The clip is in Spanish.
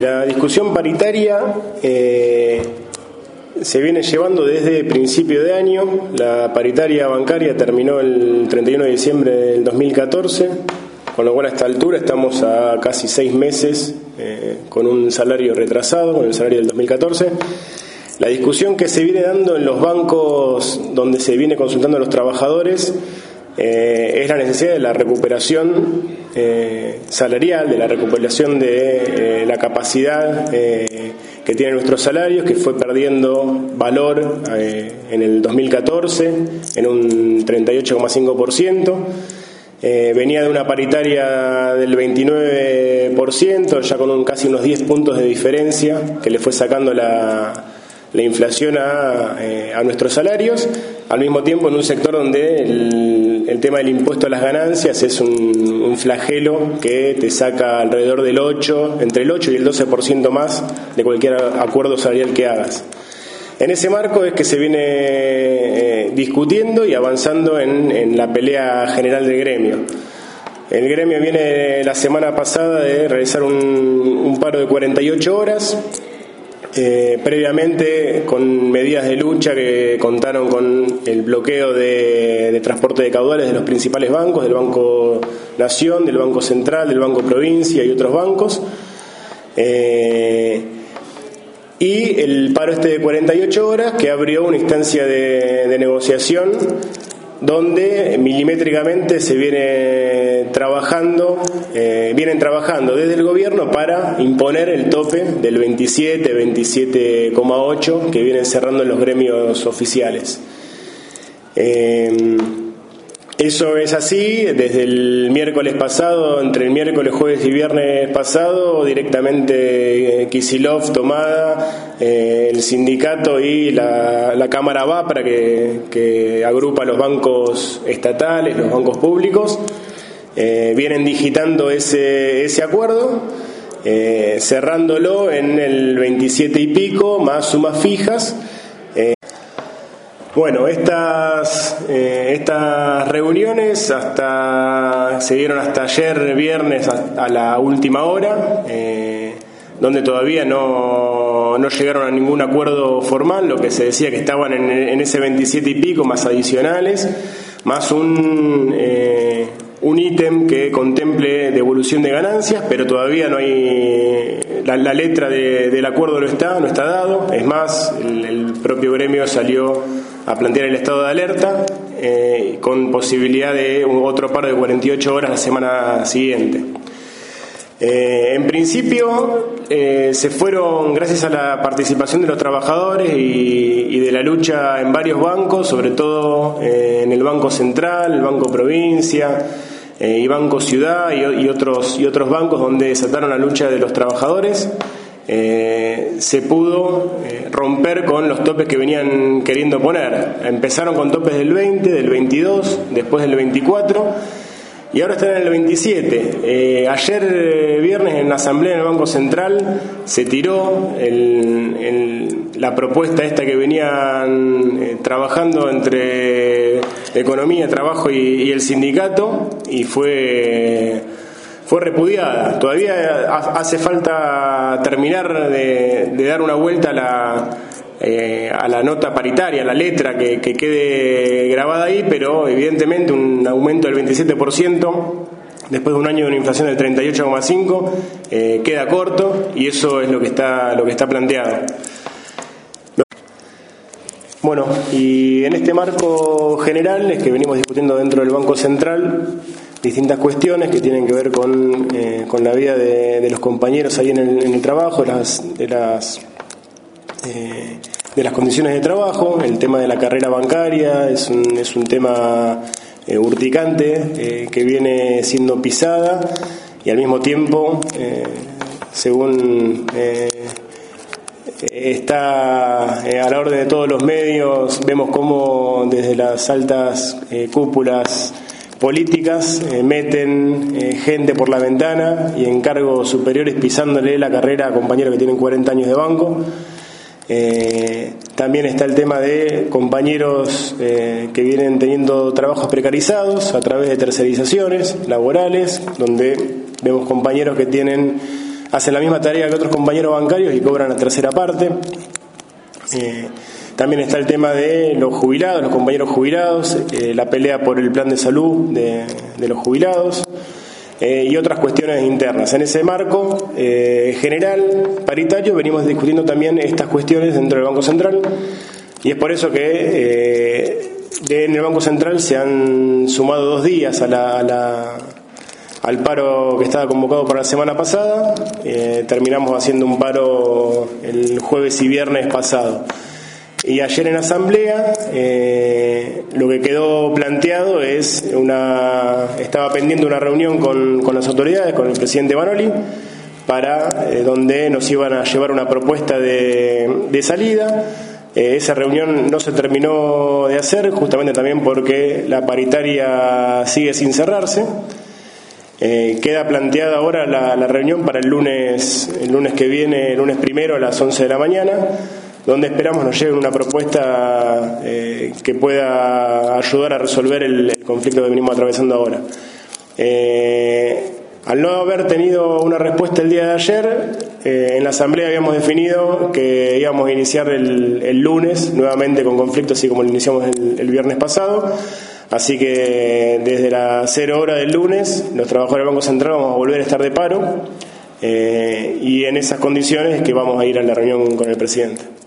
La discusión paritaria se viene llevando desde principio de año. La paritaria bancaria terminó el 31 de diciembre del 2014, con lo cual a esta altura estamos a casi 6 meses con un salario retrasado, con el salario del 2014. La discusión que se viene dando en los bancos donde se viene consultando a los trabajadores es la necesidad de la recuperación salarial, de la recuperación de la capacidad que tienen nuestros salarios, que fue perdiendo valor en el 2014 en un 38,5%. Venía de una paritaria del 29%, ya con casi unos 10 puntos de diferencia que le fue sacando la inflación a nuestros salarios, al mismo tiempo en un sector donde el tema del impuesto a las ganancias es un flagelo que te saca alrededor del 8, entre el 8 y el 12% más de cualquier acuerdo salarial que hagas. En ese marco es que se viene discutiendo y avanzando en la pelea general del gremio. El gremio viene la semana pasada de realizar un paro de 48 horas, previamente con medidas de lucha que contaron con el bloqueo de transporte de caudales de los principales bancos, del Banco Nación, del Banco Central, del Banco Provincia y otros bancos. Y el paro de 48 horas que abrió una instancia de negociación donde milimétricamente se vienen trabajando desde el gobierno para imponer el tope del 27,8 que vienen cerrando en los gremios oficiales. Eso es así desde el miércoles pasado, entre el miércoles, jueves y viernes pasado, directamente Kicillof, Tomada, el sindicato y la Cámara VAPRA que agrupa los bancos estatales, los bancos públicos, vienen digitando ese acuerdo, cerrándolo en el 27 y pico, más sumas fijas. Bueno, estas reuniones se dieron hasta ayer viernes a la última hora, donde todavía no llegaron a ningún acuerdo formal. Lo que se decía que estaban en ese 27 y pico más adicionales, más un ítem que contemple devolución de ganancias, pero todavía no hay la letra del acuerdo no está dado. Es más, el propio gremio salió a plantear el estado de alerta con posibilidad de otro paro de 48 horas la semana siguiente. En principio se fueron, gracias a la participación de los trabajadores y de la lucha en varios bancos, sobre todo en el Banco Central, el Banco Provincia y Banco Ciudad y otros bancos donde desataron la lucha de los trabajadores. Se pudo romper con los topes que venían queriendo poner. Empezaron con topes del 20, del 22, después del 24 y ahora están en el 27. Ayer viernes en la asamblea del Banco Central se tiró la propuesta esta que venían trabajando entre Economía, Trabajo y el sindicato, y fue repudiada. Todavía hace falta terminar de dar una vuelta a la nota paritaria, a la letra que quede grabada ahí, pero evidentemente un aumento del 27% después de un año de una inflación del 38,5 queda corto, y eso es lo que está planteado. Bueno, y en este marco general es que venimos discutiendo dentro del Banco Central distintas cuestiones que tienen que ver con la vida de los compañeros ahí en el trabajo, de las condiciones de trabajo. El tema de la carrera bancaria es un tema urticante que viene siendo pisada, y al mismo tiempo, según está a la orden de todos los medios, vemos cómo desde las altas cúpulas políticas meten gente por la ventana y en cargos superiores pisándole la carrera a compañeros que tienen 40 años de banco. También está el tema de compañeros que vienen teniendo trabajos precarizados a través de tercerizaciones laborales, donde vemos compañeros que tienen hacen la misma tarea que otros compañeros bancarios y cobran la tercera parte. También está el tema de los jubilados, los compañeros jubilados, la pelea por el plan de salud de los jubilados y otras cuestiones internas. En ese marco general, paritario, venimos discutiendo también estas cuestiones dentro del Banco Central y es por eso que en el Banco Central se han sumado 2 días al paro que estaba convocado para la semana pasada. Terminamos haciendo un paro el jueves y viernes pasado. Y ayer en asamblea lo que quedó planteado es estaba pendiente una reunión con las autoridades, con el presidente Banoli, para donde nos iban a llevar una propuesta de salida. Esa reunión no se terminó de hacer, justamente también porque la paritaria sigue sin cerrarse. Queda planteada ahora la reunión para el lunes que viene, el lunes 1 a las 11 de la mañana, donde esperamos nos lleven una propuesta que pueda ayudar a resolver el conflicto que venimos atravesando ahora. Al no haber tenido una respuesta el día de ayer, en la asamblea habíamos definido que íbamos a iniciar el lunes nuevamente con conflicto, así como lo iniciamos el viernes pasado. Así que desde las 0 horas del lunes, los trabajadores del Banco Central vamos a volver a estar de paro y en esas condiciones es que vamos a ir a la reunión con el presidente.